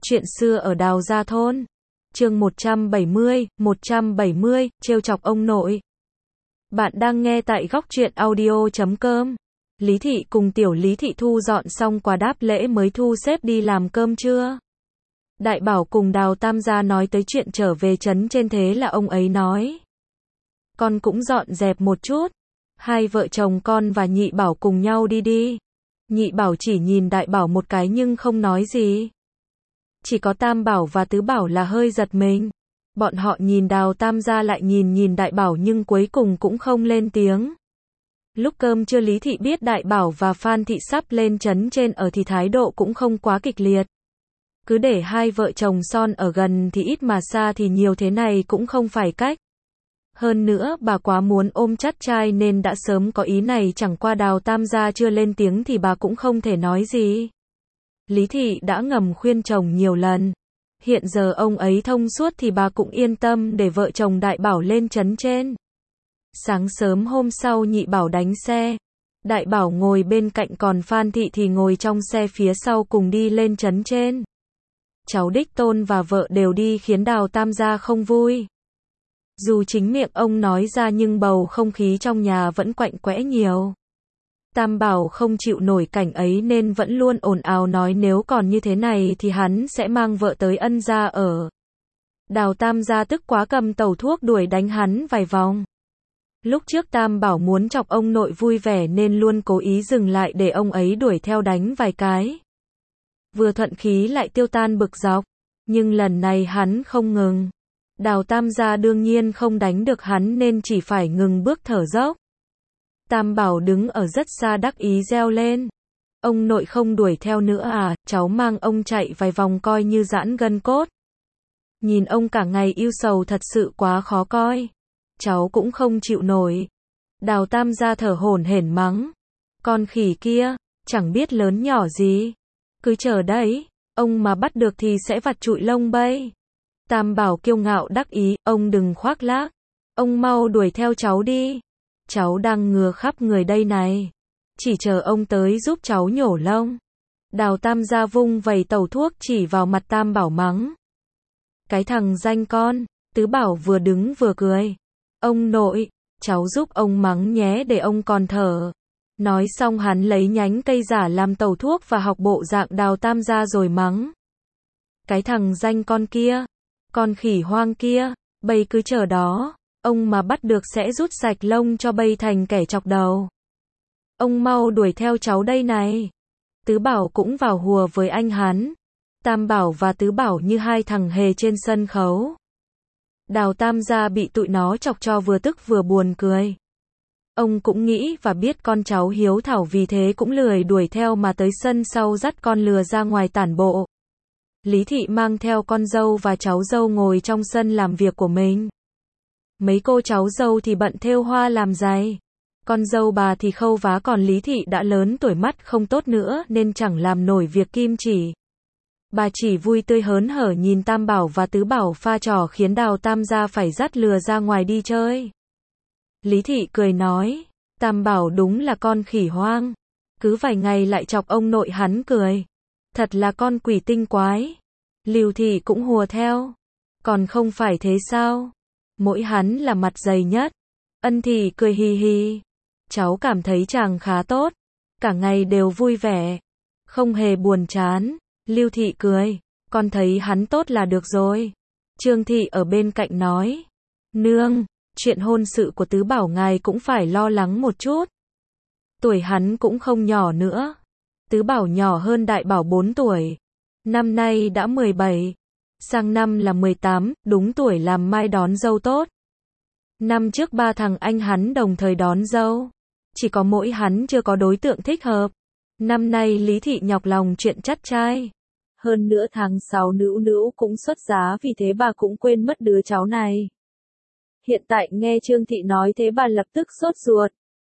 Chuyện xưa ở Đào Gia Thôn. Chương 170, trêu chọc ông nội. Bạn đang nghe tại góc truyện audio.com. Lý Thị cùng tiểu Lý Thị thu dọn xong quà đáp lễ mới thu xếp đi làm cơm trưa. Đại Bảo cùng Đào Tam gia nói tới chuyện trở về trấn trên, thế là ông ấy nói: con cũng dọn dẹp một chút. Hai vợ chồng con và Nhị Bảo cùng nhau đi đi. Nhị Bảo chỉ nhìn Đại Bảo một cái nhưng không nói gì. Chỉ có Tam Bảo và Tứ Bảo là hơi giật mình. Bọn họ nhìn Đào Tam gia lại nhìn Đại Bảo nhưng cuối cùng cũng không lên tiếng. Lúc cơm trưa Lý Thị biết Đại Bảo và Phan Thị sắp lên trấn trên ở thì thái độ cũng không quá kịch liệt. Cứ để hai vợ chồng son ở gần thì ít mà xa thì nhiều, thế này cũng không phải cách. Hơn nữa bà quá muốn ôm chắt trai nên đã sớm có ý này, chẳng qua Đào Tam gia chưa lên tiếng thì bà cũng không thể nói gì. Lý Thị đã ngầm khuyên chồng nhiều lần. Hiện giờ ông ấy thông suốt thì bà cũng yên tâm để vợ chồng Đại Bảo lên trấn trên. Sáng sớm hôm sau Nhị Bảo đánh xe. Đại Bảo ngồi bên cạnh còn Phan Thị thì ngồi trong xe phía sau cùng đi lên trấn trên. Cháu đích tôn và vợ đều đi khiến Đào Tam gia không vui. Dù chính miệng ông nói ra nhưng bầu không khí trong nhà vẫn quạnh quẽ nhiều. Tam Bảo không chịu nổi cảnh ấy nên vẫn luôn ồn ào nói nếu còn như thế này thì hắn sẽ mang vợ tới Ân gia ở. Đào Tam gia tức quá cầm tẩu thuốc đuổi đánh hắn vài vòng. Lúc trước Tam Bảo muốn chọc ông nội vui vẻ nên luôn cố ý dừng lại để ông ấy đuổi theo đánh vài cái. Vừa thuận khí lại tiêu tan bực dọc. Nhưng lần này hắn không ngừng. Đào Tam gia đương nhiên không đánh được hắn nên chỉ phải ngừng bước thở dốc. Tam Bảo đứng ở rất xa đắc ý reo lên: ông nội không đuổi theo nữa à, cháu mang ông chạy vài vòng coi như giãn gân cốt. Nhìn ông cả ngày ưu sầu thật sự quá khó coi. Cháu cũng không chịu nổi. Đào Tam gia thở hổn hển mắng: con khỉ kia, chẳng biết lớn nhỏ gì. Cứ chờ đấy, ông mà bắt được thì sẽ vặt trụi lông bay. Tam Bảo kiêu ngạo đắc ý: ông đừng khoác lác. Ông mau đuổi theo cháu đi. Cháu đang ngừa khắp người đây này. Chỉ chờ ông tới giúp cháu nhổ lông. Đào Tam gia vung vẩy tẩu thuốc chỉ vào mặt Tam Bảo mắng: cái thằng danh con. Tứ Bảo vừa đứng vừa cười: ông nội, cháu giúp ông mắng nhé để ông còn thở. Nói xong hắn lấy nhánh cây giả làm tẩu thuốc và học bộ dạng Đào Tam gia rồi mắng: cái thằng danh con kia, con khỉ hoang kia, bây cứ chờ đó. Ông mà bắt được sẽ rút sạch lông cho bây thành kẻ chọc đầu. Ông mau đuổi theo cháu đây này. Tứ Bảo cũng vào hùa với anh hắn. Tam Bảo và Tứ Bảo như hai thằng hề trên sân khấu. Đào Tam gia bị tụi nó chọc cho vừa tức vừa buồn cười. Ông cũng nghĩ và biết con cháu hiếu thảo, vì thế cũng lười đuổi theo mà tới sân sau dắt con lừa ra ngoài tản bộ. Lý Thị mang theo con dâu và cháu dâu ngồi trong sân làm việc của mình. Mấy cô cháu dâu thì bận thêu hoa làm giày. Con dâu bà thì khâu vá, còn Lý Thị đã lớn tuổi mắt không tốt nữa nên chẳng làm nổi việc kim chỉ. Bà chỉ vui tươi hớn hở nhìn Tam Bảo và Tứ Bảo pha trò khiến Đào Tam gia phải dắt lừa ra ngoài đi chơi. Lý Thị cười nói: Tam Bảo đúng là con khỉ hoang. Cứ vài ngày lại chọc ông nội hắn cười. Thật là con quỷ tinh quái. Lưu Thị cũng hùa theo: còn không phải thế sao? Mỗi hắn là mặt dày nhất. Ân Thị cười hì hì: cháu cảm thấy chàng khá tốt. Cả ngày đều vui vẻ. Không hề buồn chán. Lưu Thị cười: con thấy hắn tốt là được rồi. Trương Thị ở bên cạnh nói: nương, chuyện hôn sự của Tứ Bảo ngài cũng phải lo lắng một chút. Tuổi hắn cũng không nhỏ nữa. Tứ Bảo nhỏ hơn Đại Bảo 4 tuổi. Năm nay đã 17. Sang năm là 18, đúng tuổi làm mai đón dâu tốt. Năm trước 3 thằng anh hắn đồng thời đón dâu. Chỉ có mỗi hắn chưa có đối tượng thích hợp. Năm nay Lý Thị nhọc lòng chuyện chắt trai. Hơn nữa tháng 6 Nữu Nữu cũng xuất giá, vì thế bà cũng quên mất đứa cháu này. Hiện tại nghe Trương Thị nói thế bà lập tức sốt ruột.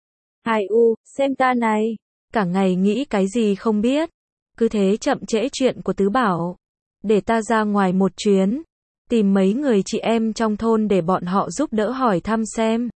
Ai u, xem ta này. Cả ngày nghĩ cái gì không biết. Cứ thế chậm trễ chuyện của Tứ Bảo. Để ta ra ngoài một chuyến. Tìm mấy người chị em trong thôn để bọn họ giúp đỡ hỏi thăm xem.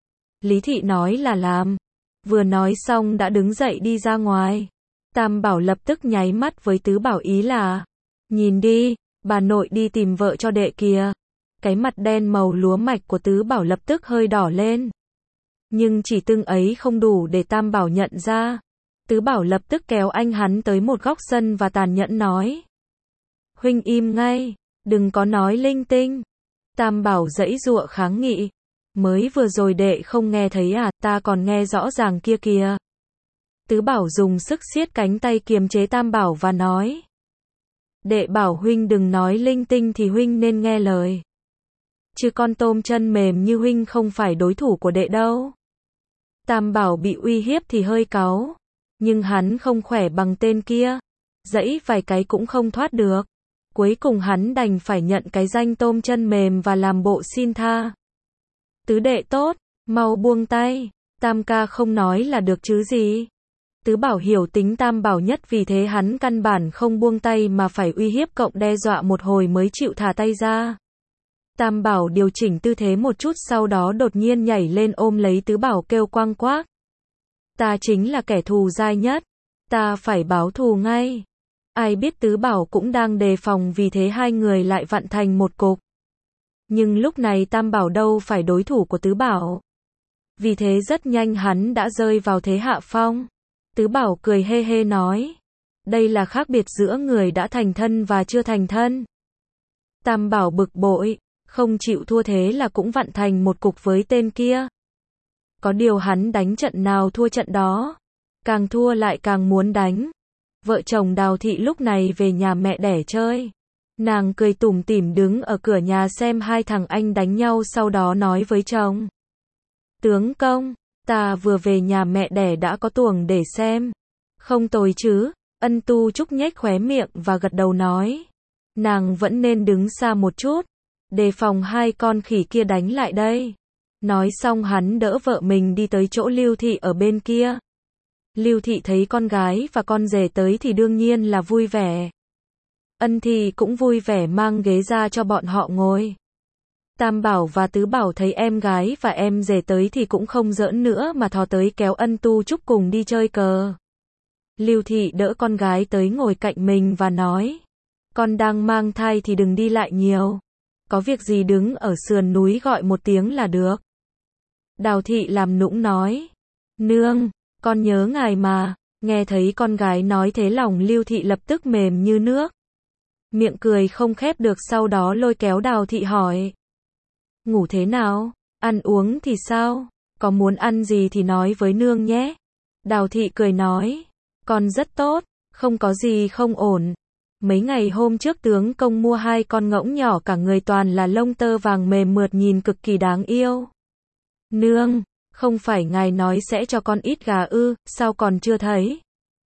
Lý Thị nói là làm. Vừa nói xong đã đứng dậy đi ra ngoài. Tam Bảo lập tức nháy mắt với Tứ Bảo ý là: Nhìn đi, bà nội đi tìm vợ cho đệ kìa. Cái mặt đen màu lúa mạch của Tứ Bảo lập tức hơi đỏ lên. Nhưng chỉ tưng ấy không đủ để Tam Bảo nhận ra. Tứ Bảo lập tức kéo anh hắn tới một góc sân và tàn nhẫn nói. Huynh im ngay, đừng có nói linh tinh. Tam Bảo giãy giụa kháng nghị. Mới vừa rồi đệ không nghe thấy à, ta còn nghe rõ ràng kia kìa. Tứ Bảo dùng sức siết cánh tay kiềm chế Tam Bảo và nói. Đệ bảo huynh đừng nói linh tinh thì huynh nên nghe lời. Chứ con tôm chân mềm như huynh không phải đối thủ của đệ đâu. Tam Bảo bị uy hiếp thì hơi cáu. Nhưng hắn không khỏe bằng tên kia. Giãy vài cái cũng không thoát được. Cuối cùng hắn đành phải nhận cái danh tôm chân mềm và làm bộ xin tha. Tứ đệ tốt, mau buông tay. Tam ca không nói là được chứ gì. Tứ Bảo hiểu tính Tam Bảo nhất, vì thế hắn căn bản không buông tay mà phải uy hiếp cộng đe dọa một hồi mới chịu thả tay ra. Tam Bảo điều chỉnh tư thế một chút, sau đó đột nhiên nhảy lên ôm lấy Tứ Bảo kêu quang quác. Ta chính là kẻ thù dai nhất. Ta phải báo thù ngay. Ai biết Tứ Bảo cũng đang đề phòng, vì thế hai người lại vặn thành một cục. Nhưng lúc này Tam Bảo đâu phải đối thủ của Tứ Bảo. Vì thế rất nhanh hắn đã rơi vào thế hạ phong. Tứ Bảo cười hê hê nói. Đây là khác biệt giữa người đã thành thân và chưa thành thân. Tam Bảo bực bội, không chịu thua thế là cũng vặn thành một cục với tên kia. Có điều hắn đánh trận nào thua trận đó. Càng thua lại càng muốn đánh. Vợ chồng Đào Thị lúc này về nhà mẹ đẻ chơi. Nàng cười tủm tỉm đứng ở cửa nhà xem hai thằng anh đánh nhau, sau đó nói với chồng. Tướng công, ta vừa về nhà mẹ đẻ đã có tuồng để xem. Không tồi chứ. Ân Tu Trúc nhếch khóe miệng và gật đầu nói. Nàng vẫn nên đứng xa một chút. Đề phòng hai con khỉ kia đánh lại đây. Nói xong hắn đỡ vợ mình đi tới chỗ Lưu Thị ở bên kia. Lưu Thị thấy con gái và con rể tới thì đương nhiên là vui vẻ. Ân Thị cũng vui vẻ mang ghế ra cho bọn họ ngồi. Tam Bảo và Tứ Bảo thấy em gái và em rể tới thì cũng không giỡn nữa mà thò tới kéo Ân Tu Trúc cùng đi chơi cờ. Lưu Thị đỡ con gái tới ngồi cạnh mình và nói. Con đang mang thai thì đừng đi lại nhiều. Có việc gì đứng ở sườn núi gọi một tiếng là được. Đào Thị làm nũng nói. Nương, con nhớ ngài mà. Nghe thấy con gái nói thế lòng Lưu Thị lập tức mềm như nước. Miệng cười không khép được, sau đó lôi kéo Đào Thị hỏi. Ngủ thế nào? Ăn uống thì sao? Có muốn ăn gì thì nói với nương nhé. Đào Thị cười nói. Con rất tốt, không có gì không ổn. Mấy ngày hôm trước tướng công mua hai con ngỗng nhỏ, cả người toàn là lông tơ vàng mềm mượt, nhìn cực kỳ đáng yêu. Nương, không phải ngài nói sẽ cho con ít gà ư, sao còn chưa thấy?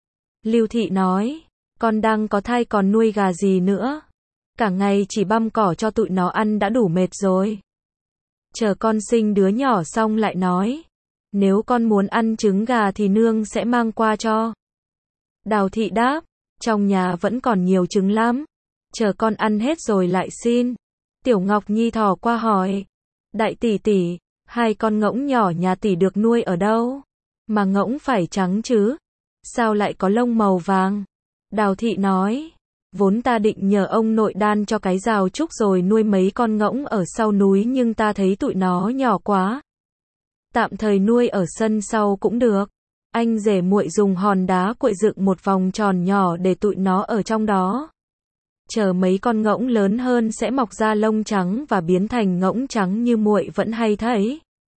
Lưu Thị nói. Con đang có thai còn nuôi gà gì nữa? Cả ngày chỉ băm cỏ cho tụi nó ăn đã đủ mệt rồi. Chờ con sinh đứa nhỏ xong lại nói. Nếu con muốn ăn trứng gà thì nương sẽ mang qua cho. Đào Thị đáp. Trong nhà vẫn còn nhiều trứng lắm. Chờ con ăn hết rồi lại xin. Tiểu Ngọc Nhi thò qua hỏi. Đại tỷ tỷ, hai con ngỗng nhỏ nhà tỷ được nuôi ở đâu? Mà ngỗng phải trắng chứ? Sao lại có lông màu vàng? Đào Thị nói. Vốn ta định nhờ ông nội đan cho cái rào trúc rồi nuôi mấy con ngỗng ở sau núi, nhưng ta thấy tụi nó nhỏ quá. Tạm thời nuôi ở sân sau cũng được. Anh rể muội dùng hòn đá cuội dựng một vòng tròn nhỏ để tụi nó ở trong đó. Chờ mấy con ngỗng lớn hơn sẽ mọc ra lông trắng và biến thành ngỗng trắng như muội vẫn hay thấy.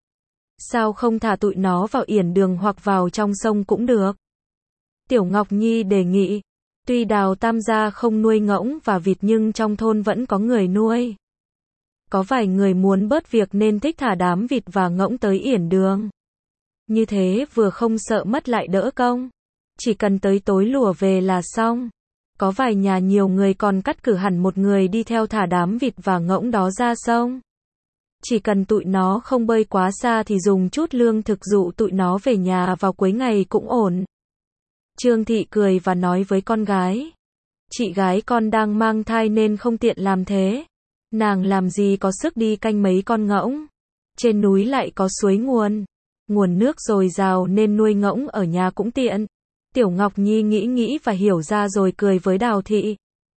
Sao không thả tụi nó vào yển đường hoặc vào trong sông cũng được? Tiểu Ngọc Nhi đề nghị. Tuy Đào Tam gia không nuôi ngỗng và vịt nhưng trong thôn vẫn có người nuôi. Có vài người muốn bớt việc nên thích thả đám vịt và ngỗng tới yển đường. Như thế vừa không sợ mất lại đỡ công. Chỉ cần tới tối lùa về là xong. Có vài nhà nhiều người còn cắt cử hẳn một người đi theo thả đám vịt và ngỗng đó ra sông. Chỉ cần tụi nó không bơi quá xa thì dùng chút lương thực dụ tụi nó về nhà vào cuối ngày cũng ổn. Trương Thị cười và nói với con gái. Chị gái con đang mang thai nên không tiện làm thế. Nàng làm gì có sức đi canh mấy con ngỗng. Trên núi lại có suối nguồn nước dồi dào nên nuôi ngỗng ở nhà cũng tiện. Tiểu Ngọc Nhi nghĩ và hiểu ra rồi cười với Đào Thị.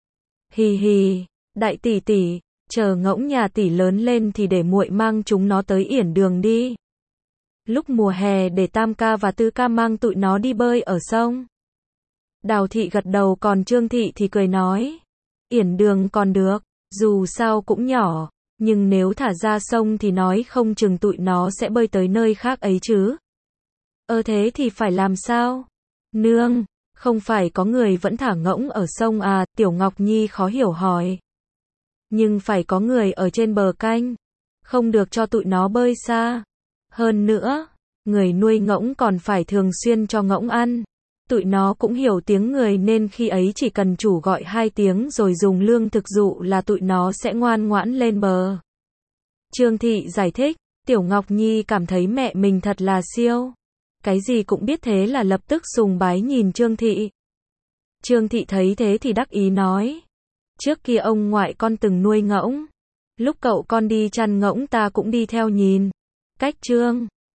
Hì hì, đại tỷ tỷ, chờ ngỗng nhà tỷ lớn lên thì để muội mang chúng nó tới yển đường đi. Lúc mùa hè để Tam ca và Tư ca mang tụi nó đi bơi ở sông. Đào thị gật đầu, còn Trương thị thì cười nói, yển đường còn được, dù sao cũng nhỏ, nhưng nếu thả ra sông thì nói không chừng tụi nó sẽ bơi tới nơi khác ấy chứ. Thế thì phải làm sao? Nương, không phải có người vẫn thả ngỗng ở sông à? Tiểu Ngọc Nhi khó hiểu hỏi. Nhưng phải có người ở trên bờ canh, không được cho tụi nó bơi xa. Hơn nữa, người nuôi ngỗng còn phải thường xuyên cho ngỗng ăn. Tụi nó cũng hiểu tiếng người nên khi ấy chỉ cần chủ gọi 2 tiếng rồi dùng lương thực dụ là tụi nó sẽ ngoan ngoãn lên bờ. Trương thị giải thích, Tiểu Ngọc Nhi cảm thấy mẹ mình thật là siêu. Cái gì cũng biết, thế là lập tức sùng bái nhìn Trương thị. Trương thị thấy thế thì đắc ý nói, trước kia ông ngoại con từng nuôi ngỗng. Lúc cậu con đi chăn ngỗng ta cũng đi theo nhìn. Cách Trương